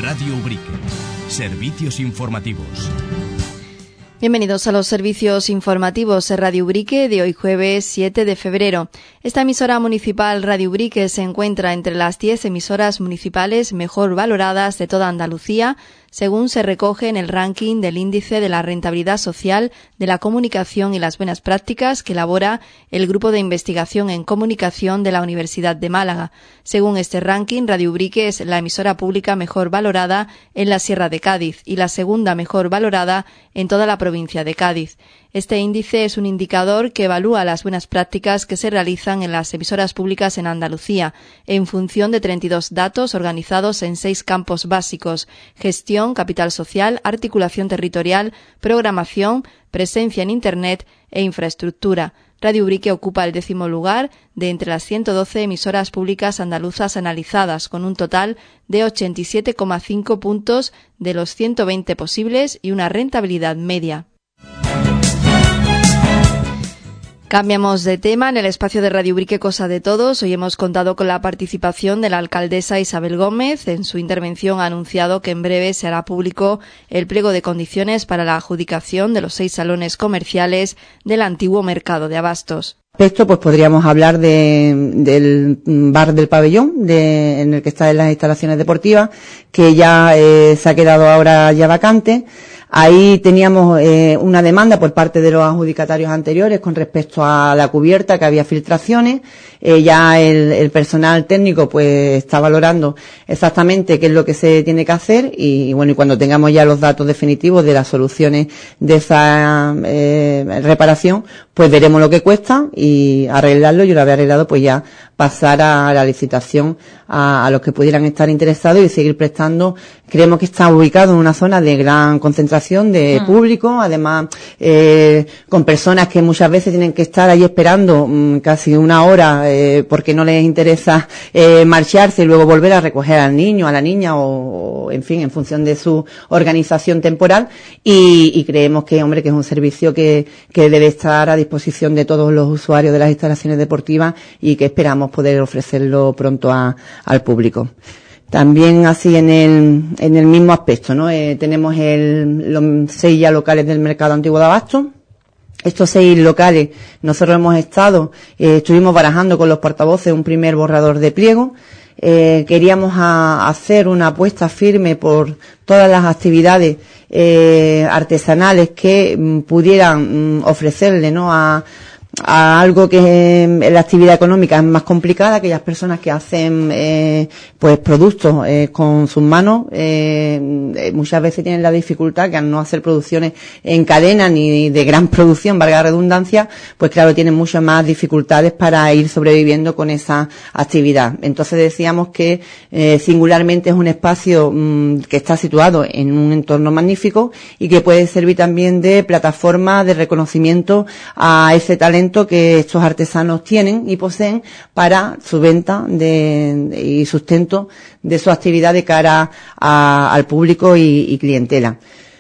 Radio Ubrique. Servicios informativos. Bienvenidos a los servicios informativos de Radio Ubrique de hoy jueves 7 de febrero. Esta emisora municipal Radio Ubrique se encuentra entre las 10 emisoras municipales mejor valoradas de toda Andalucía, según se recoge en el ranking del Índice de la Rentabilidad Social de la Comunicación y las Buenas Prácticas que elabora el Grupo de Investigación en Comunicación de la Universidad de Málaga. Según este ranking, Radio Ubrique es la emisora pública mejor valorada en la Sierra de Cádiz y la segunda mejor valorada en toda la provincia de Cádiz. Este índice es un indicador que evalúa las buenas prácticas que se realizan en las emisoras públicas en Andalucía, en función de 32 datos organizados en 6 campos básicos: gestión, capital social, articulación territorial, programación, presencia en Internet e infraestructura. Radio Ubrique ocupa el 10º lugar de entre las 112 emisoras públicas andaluzas analizadas, con un total de 87,5 puntos de los 120 posibles y una rentabilidad media. Cambiamos de tema. En el espacio de Radio Ubrique Cosa de Todos, hoy hemos contado con la participación de la alcaldesa Isabel Gómez. En su intervención ha anunciado que en breve se hará público el pliego de condiciones para la adjudicación de los 6 salones comerciales del antiguo mercado de abastos. Esto pues podríamos hablar del bar del pabellón, en el que está en las instalaciones deportivas, que ya se ha quedado ahora ya vacante. Ahí teníamos una demanda por parte de los adjudicatarios anteriores con respecto a la cubierta, que había filtraciones. Ya el personal técnico pues está valorando exactamente qué es lo que se tiene que hacer y bueno, y cuando tengamos ya los datos definitivos de las soluciones de esa reparación, pues veremos lo que cuesta y arreglarlo, y una vez arreglado pues ya pasar a la licitación a los que pudieran estar interesados y seguir prestando. Creemos que está ubicado en una zona de gran concentración de público, además con personas que muchas veces tienen que estar ahí esperando casi una hora porque no les interesa marcharse y luego volver a recoger al niño, a la niña o en fin, en función de su organización temporal, y creemos que, hombre, que es un servicio que debe estar a disposición de todos los usuarios de las instalaciones deportivas y que esperamos poder ofrecerlo pronto al público. También así en el mismo aspecto, ¿no? Tenemos los 6 ya locales del mercado antiguo de abasto. Estos 6 locales, nosotros estuvimos barajando con los portavoces un primer borrador de pliego. Queríamos hacer una apuesta firme por todas las actividades artesanales que pudieran ofrecerle, ¿no?, a algo que la actividad económica es más complicada. Aquellas personas que hacen pues productos con sus manos muchas veces tienen la dificultad que al no hacer producciones en cadena ni de gran producción, valga la redundancia, pues claro, tienen muchas más dificultades para ir sobreviviendo con esa actividad. Entonces decíamos que singularmente es un espacio que está situado en un entorno magnífico y que puede servir también de plataforma de reconocimiento a ese talento que estos artesanos tienen y poseen para su venta y sustento de su actividad de cara al público y clientela.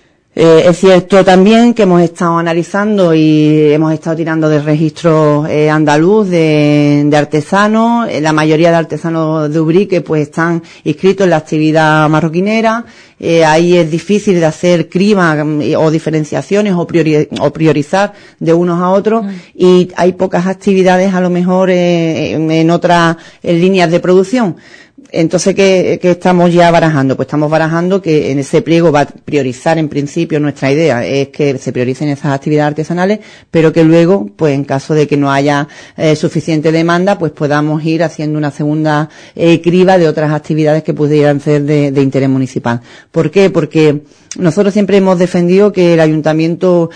Es cierto también que hemos estado analizando y hemos estado tirando del registro andaluz de artesanos. La mayoría de artesanos de Ubrique pues están inscritos en la actividad marroquinera. Ahí es difícil de hacer criba o diferenciaciones o priorizar de unos a otros, y hay pocas actividades a lo mejor en otras líneas de producción. Entonces, ¿qué estamos ya barajando? Pues estamos barajando que en ese pliego va a priorizar, en principio, nuestra idea es que se prioricen esas actividades artesanales, pero que luego, pues en caso de que no haya suficiente demanda, pues podamos ir haciendo una segunda criba de otras actividades que pudieran ser de interés municipal. ¿Por qué? Porque nosotros siempre hemos defendido que el ayuntamiento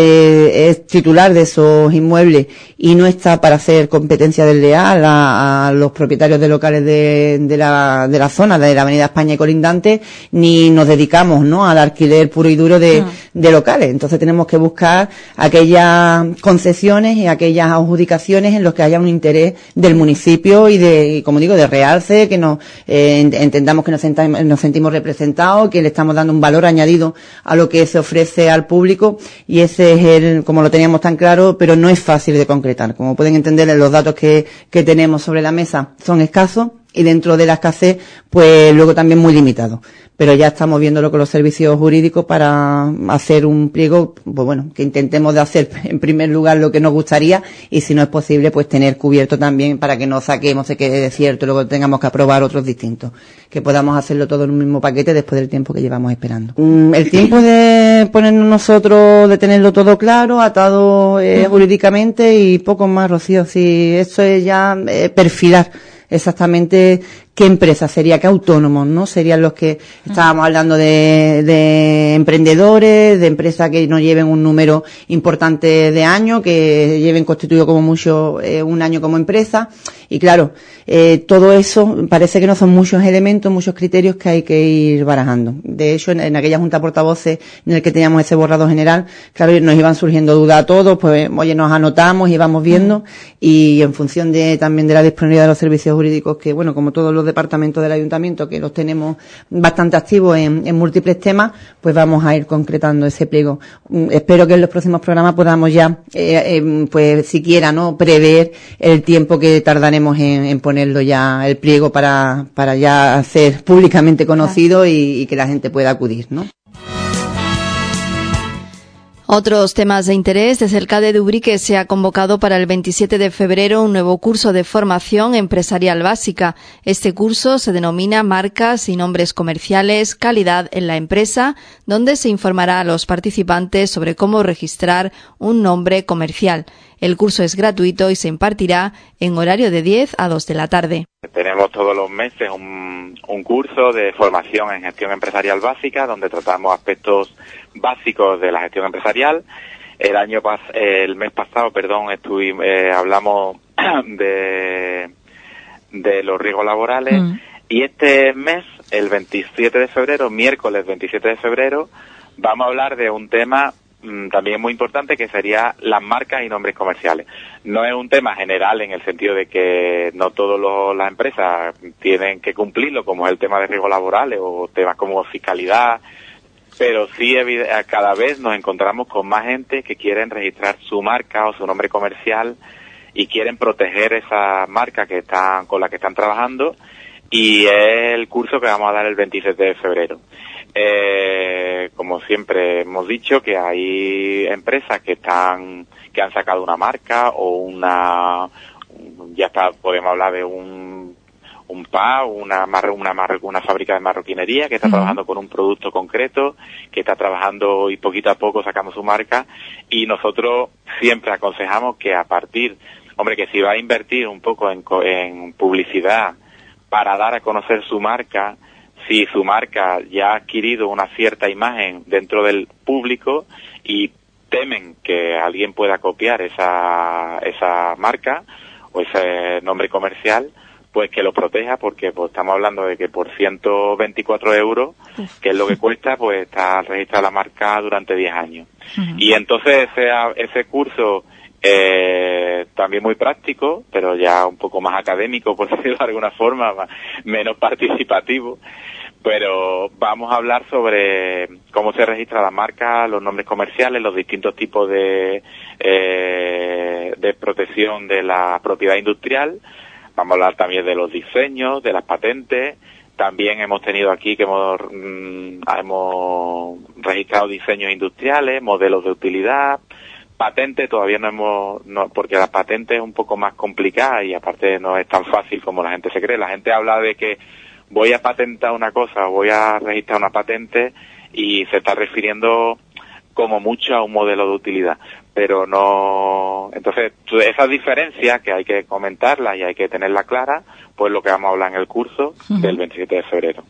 es titular de esos inmuebles y no está para hacer competencia desleal a los propietarios de locales de la zona de la Avenida España y colindantes, ni nos dedicamos, ¿no?, al alquiler puro y duro de locales. Entonces tenemos que buscar aquellas concesiones y aquellas adjudicaciones en los que haya un interés del municipio y como digo, de realce, que entendamos que nos sentimos representados, que le estamos dando un valor añadido a lo que se ofrece al público, y ese es como lo teníamos tan claro, pero no es fácil de concretar. Como pueden entender, los datos que tenemos sobre la mesa son escasos. y dentro de la escasez, pues luego también muy limitado. Pero ya estamos viéndolo con los servicios jurídicos para hacer un pliego, pues bueno, que intentemos de hacer en primer lugar lo que nos gustaría y si no es posible, pues tener cubierto también para que no saquemos, se quede desierto y luego tengamos que aprobar otros distintos. Que podamos hacerlo todo en un mismo paquete después del tiempo que llevamos esperando. El tiempo de ponernos nosotros, de tenerlo todo claro, atado jurídicamente y poco más, Rocío. Si esto es ya perfilar exactamente qué empresa sería, qué autónomos, ¿no? Serían los que estábamos hablando de emprendedores, de empresas que no lleven un número importante de años, que lleven constituido como mucho un año como empresa. Y claro, todo eso parece que no son muchos elementos, muchos criterios que hay que ir barajando. De hecho, en aquella junta portavoces en el que teníamos ese borrado general, claro, nos iban surgiendo dudas a todos, pues oye, nos anotamos y vamos viendo, y en función también de la disponibilidad de los servicios jurídicos, que bueno, como todos los departamentos del ayuntamiento, que los tenemos bastante activos en múltiples temas, pues vamos a ir concretando ese pliego. Espero que en los próximos programas podamos ya, pues siquiera, ¿no?, prever el tiempo que tardaremos en ponerlo ya el pliego para ya ser públicamente conocido y que la gente pueda acudir, ¿no? Otros temas de interés. Desde el CADE de Ubrique se ha convocado para el 27 de febrero un nuevo curso de formación empresarial básica. Este curso se denomina Marcas y Nombres Comerciales, Calidad en la Empresa, donde se informará a los participantes sobre cómo registrar un nombre comercial. El curso es gratuito y se impartirá en horario de 10 a 2 de la tarde. Tenemos todos los meses un curso de formación en gestión empresarial básica, donde tratamos aspectos básicos de la gestión empresarial. El mes pasado, hablamos de los riesgos laborales, y este mes, el 27 de febrero, miércoles 27 de febrero, vamos a hablar de un tema también muy importante, que sería las marcas y nombres comerciales. No es un tema general en el sentido de que no todas las empresas tienen que cumplirlo, como es el tema de riesgos laborales o temas como fiscalidad, pero sí cada vez nos encontramos con más gente que quieren registrar su marca o su nombre comercial y quieren proteger esa marca con la que están trabajando, y es el curso que vamos a dar el 27 de febrero. Como siempre hemos dicho, que hay empresas que han sacado una marca o podemos hablar de un PA, una fábrica de marroquinería que está trabajando con un producto concreto, que está trabajando y poquito a poco sacamos su marca, y nosotros siempre aconsejamos que que si va a invertir un poco en publicidad para dar a conocer su marca, si su marca ya ha adquirido una cierta imagen dentro del público y temen que alguien pueda copiar esa marca o ese nombre comercial, pues que lo proteja, porque pues estamos hablando de que por 124 euros, que es lo que cuesta, pues está registrada la marca durante 10 años. Y entonces ese curso también muy práctico, pero ya un poco más académico, por decirlo de alguna forma, menos participativo, pero vamos a hablar sobre cómo se registra la marca, los nombres comerciales, los distintos tipos de protección de la propiedad industrial. Vamos a hablar también de los diseños, de las patentes. También hemos tenido aquí que hemos registrado diseños industriales, modelos de utilidad. Patente todavía porque la patente es un poco más complicada y aparte no es tan fácil como la gente se cree. La gente habla de que voy a patentar una cosa, voy a registrar una patente, y se está refiriendo como mucho a un modelo de utilidad, pero no. Entonces, esas diferencias que hay que comentarlas y hay que tenerlas claras, pues lo que vamos a hablar en el curso del 27 de febrero.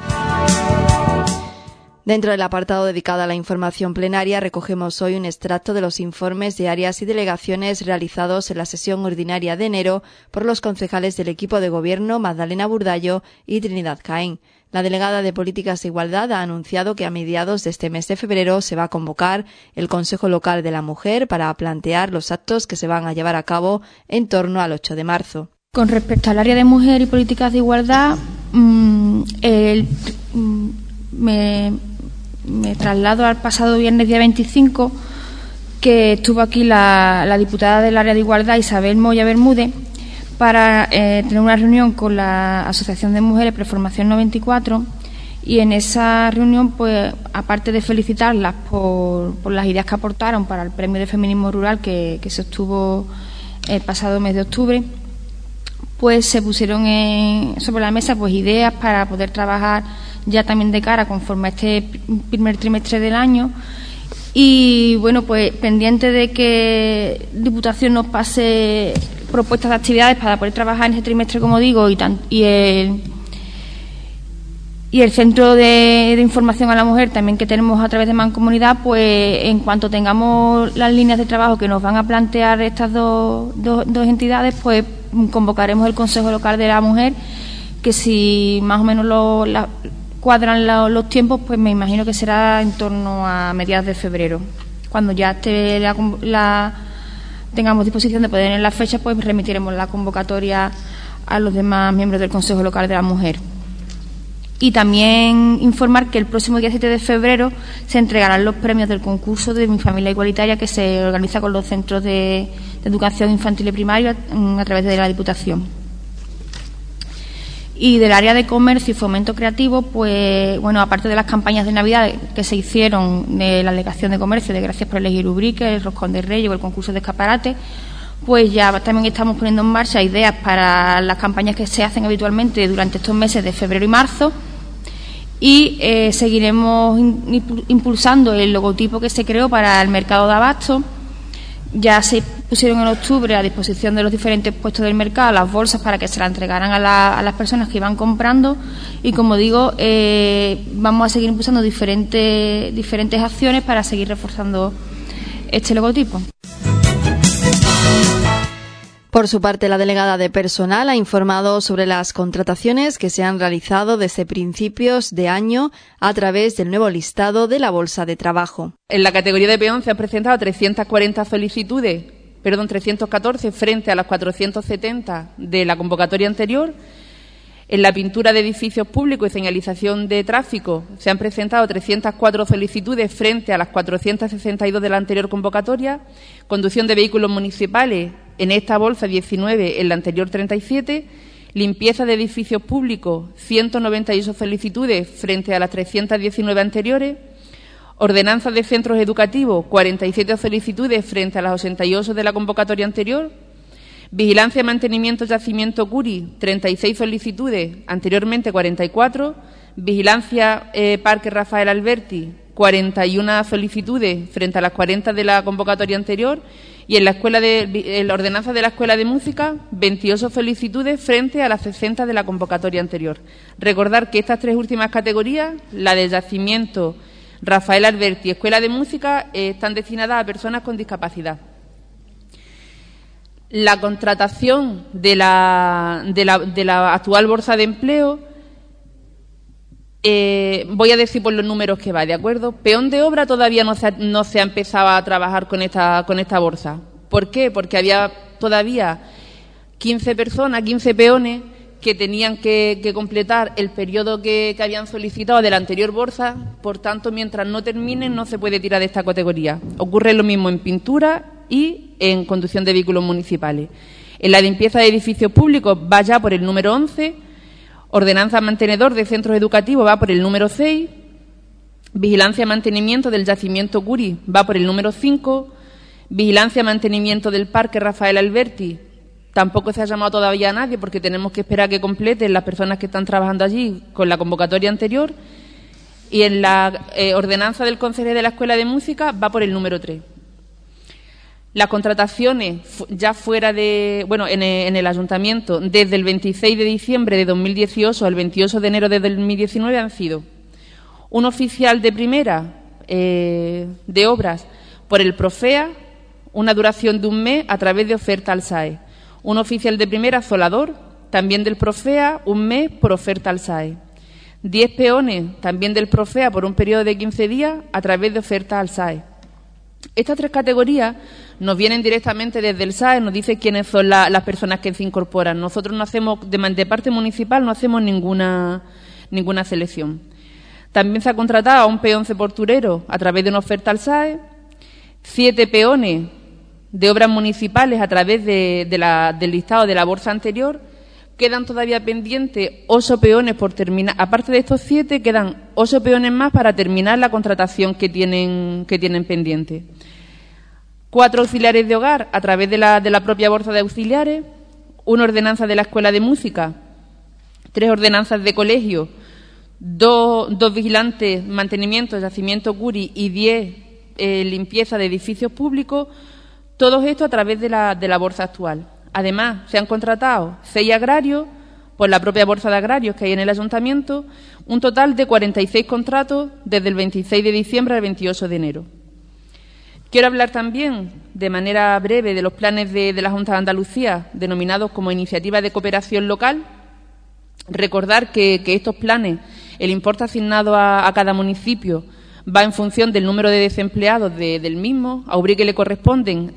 Dentro del apartado dedicado a la información plenaria, recogemos hoy un extracto de los informes de áreas y delegaciones realizados en la sesión ordinaria de enero por los concejales del equipo de gobierno Magdalena Burdallo y Trinidad Caín. La delegada de Políticas de Igualdad ha anunciado que a mediados de este mes de febrero se va a convocar el Consejo Local de la Mujer para plantear los actos que se van a llevar a cabo en torno al 8 de marzo. Con respecto al área de mujer y políticas de igualdad, me traslado al pasado viernes día 25, que estuvo aquí la diputada del área de igualdad, Isabel Moya Bermúdez, para tener una reunión con la Asociación de Mujeres Preformación 94, y en esa reunión, pues, aparte de felicitarlas por las ideas que aportaron para el Premio de Feminismo Rural que se obtuvo el pasado mes de octubre, pues se pusieron sobre la mesa pues ideas para poder trabajar ya también de cara conforme a este primer trimestre del año. Y bueno, pues pendiente de que Diputación nos pase propuestas de actividades para poder trabajar en este trimestre, como digo, y el Centro de Información a la Mujer también que tenemos a través de Mancomunidad, pues en cuanto tengamos las líneas de trabajo que nos van a plantear estas dos entidades, pues convocaremos el Consejo Local de la Mujer, que si más o menos cuadran los tiempos, pues me imagino que será en torno a mediados de febrero. Cuando ya esté tengamos disposición de poder en las fechas, pues remitiremos la convocatoria a los demás miembros del Consejo Local de la Mujer. Y también informar que el próximo día 7 de febrero se entregarán los premios del concurso de Mi Familia Igualitaria, que se organiza con los centros de educación infantil y primaria a través de la Diputación. Y del área de comercio y fomento creativo, pues bueno, aparte de las campañas de Navidad que se hicieron de la delegación de comercio de Gracias por elegir Ubrique, el Roscón de Reyes o el concurso de escaparate, pues ya también estamos poniendo en marcha ideas para las campañas que se hacen habitualmente durante estos meses de febrero y marzo, y seguiremos impulsando el logotipo que se creó para el mercado de abasto. Ya se pusieron en octubre a disposición de los diferentes puestos del mercado las bolsas para que se las entregaran a las personas que iban comprando, y como digo, vamos a seguir impulsando diferentes acciones para seguir reforzando este logotipo. Por su parte, la delegada de personal ha informado sobre las contrataciones que se han realizado desde principios de año a través del nuevo listado de la Bolsa de Trabajo. En la categoría de peón se han presentado 314 frente a las 470 de la convocatoria anterior. En la pintura de edificios públicos y señalización de tráfico se han presentado 304 solicitudes frente a las 462 de la anterior convocatoria. Conducción de vehículos municipales, en esta bolsa 19, en la anterior 37. Limpieza de edificios públicos, 198 solicitudes frente a las 319 anteriores. Ordenanza de centros educativos, 47 solicitudes frente a las 88 de la convocatoria anterior. Vigilancia y mantenimiento yacimiento Curi, 36 solicitudes, anteriormente 44. Vigilancia Parque Rafael Alberti, 41 solicitudes frente a las 40 de la convocatoria anterior. Y en la ordenanza de la Escuela de Música, 28 solicitudes frente a las 60 de la convocatoria anterior. Recordar que estas tres últimas categorías, la de yacimiento, Rafael Alberti y Escuela de Música, están destinadas a personas con discapacidad. La contratación de la actual bolsa de empleo, voy a decir por los números que va, ¿de acuerdo? Peón de obra todavía no se ha empezado a trabajar con esta bolsa. ¿Por qué? Porque había todavía 15 peones que tenían que completar el periodo que habían solicitado de la anterior bolsa. Por tanto, mientras no terminen, no se puede tirar de esta categoría. Ocurre lo mismo en pintura y en conducción de vehículos municipales. En la limpieza de edificios públicos va ya por el número 11, ordenanza mantenedor de centros educativos va por el número 6, vigilancia y mantenimiento del yacimiento Curi va por el número 5, vigilancia y mantenimiento del Parque Rafael Alberti, tampoco se ha llamado todavía a nadie porque tenemos que esperar a que completen las personas que están trabajando allí con la convocatoria anterior, y en la ordenanza del Consejo de la Escuela de Música va por el número 3. Las contrataciones ya fuera de, en el ayuntamiento, desde el 26 de diciembre de 2018 al 28 de enero de 2019 han sido un oficial de primera de obras por el Profea, una duración de un mes a través de oferta al SAE. Un oficial de primera solador, también del Profea, un mes por oferta al SAE. 10 peones, también del Profea, por un periodo de 15 días a través de oferta al SAE. Estas tres categorías nos vienen directamente desde el SAE, nos dice quiénes son las personas que se incorporan. Nosotros no hacemos, de parte municipal, no hacemos ninguna selección. También se ha contratado a un peón ceporturero a través de una oferta al SAE, 7 peones de obras municipales a través del listado de la bolsa anterior, quedan todavía pendientes 8 peones por terminar. Aparte de estos 7, quedan 8 peones más para terminar la contratación que tienen pendiente. 4 auxiliares de hogar a través de la propia bolsa de auxiliares, 1 ordenanza de la Escuela de Música, 3 ordenanzas de colegio, 2 vigilantes, mantenimiento, yacimiento Curi y 10 limpieza de edificios públicos, todo esto a través de la bolsa actual. Además, se han contratado 6 agrarios por la propia bolsa de agrarios que hay en el ayuntamiento, un total de 46 contratos desde el 26 de diciembre al 28 de enero. Quiero hablar también, de manera breve, de los planes de la Junta de Andalucía, denominados como Iniciativa de Cooperación Local. Recordar que estos planes, el importe asignado a cada municipio va en función del número de desempleados del mismo. A Ubrique le corresponden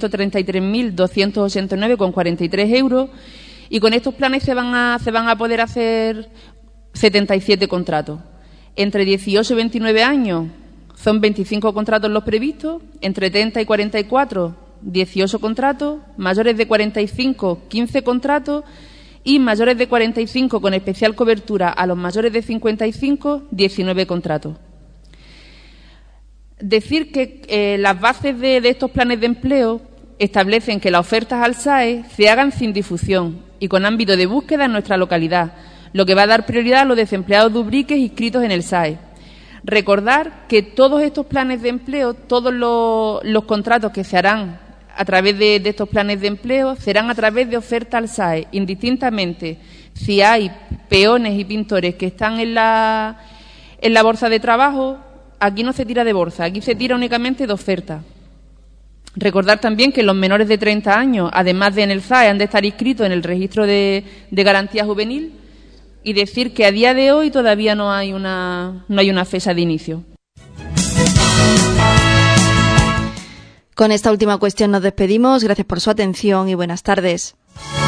633.289,43 euros y con estos planes se van a poder hacer 77 contratos. Entre 18 y 29 años son 25 contratos los previstos, entre 30 y 44, 18 contratos, mayores de 45, 15 contratos y mayores de 45 con especial cobertura a los mayores de 55, 19 contratos. Decir que las bases de estos planes de empleo establecen que las ofertas al SAE se hagan sin difusión y con ámbito de búsqueda en nuestra localidad, lo que va a dar prioridad a los desempleados de Ubrique inscritos en el SAE. Recordar que todos estos planes de empleo, todos los contratos que se harán a través de estos planes de empleo serán a través de oferta al SAE, indistintamente si hay peones y pintores que están en la bolsa de trabajo. Aquí no se tira de bolsa, aquí se tira únicamente de oferta. Recordar también que los menores de 30 años, además de en el SAE, han de estar inscritos en el registro de garantía juvenil y decir que a día de hoy todavía no hay una fecha de inicio. Con esta última cuestión nos despedimos. Gracias por su atención y buenas tardes.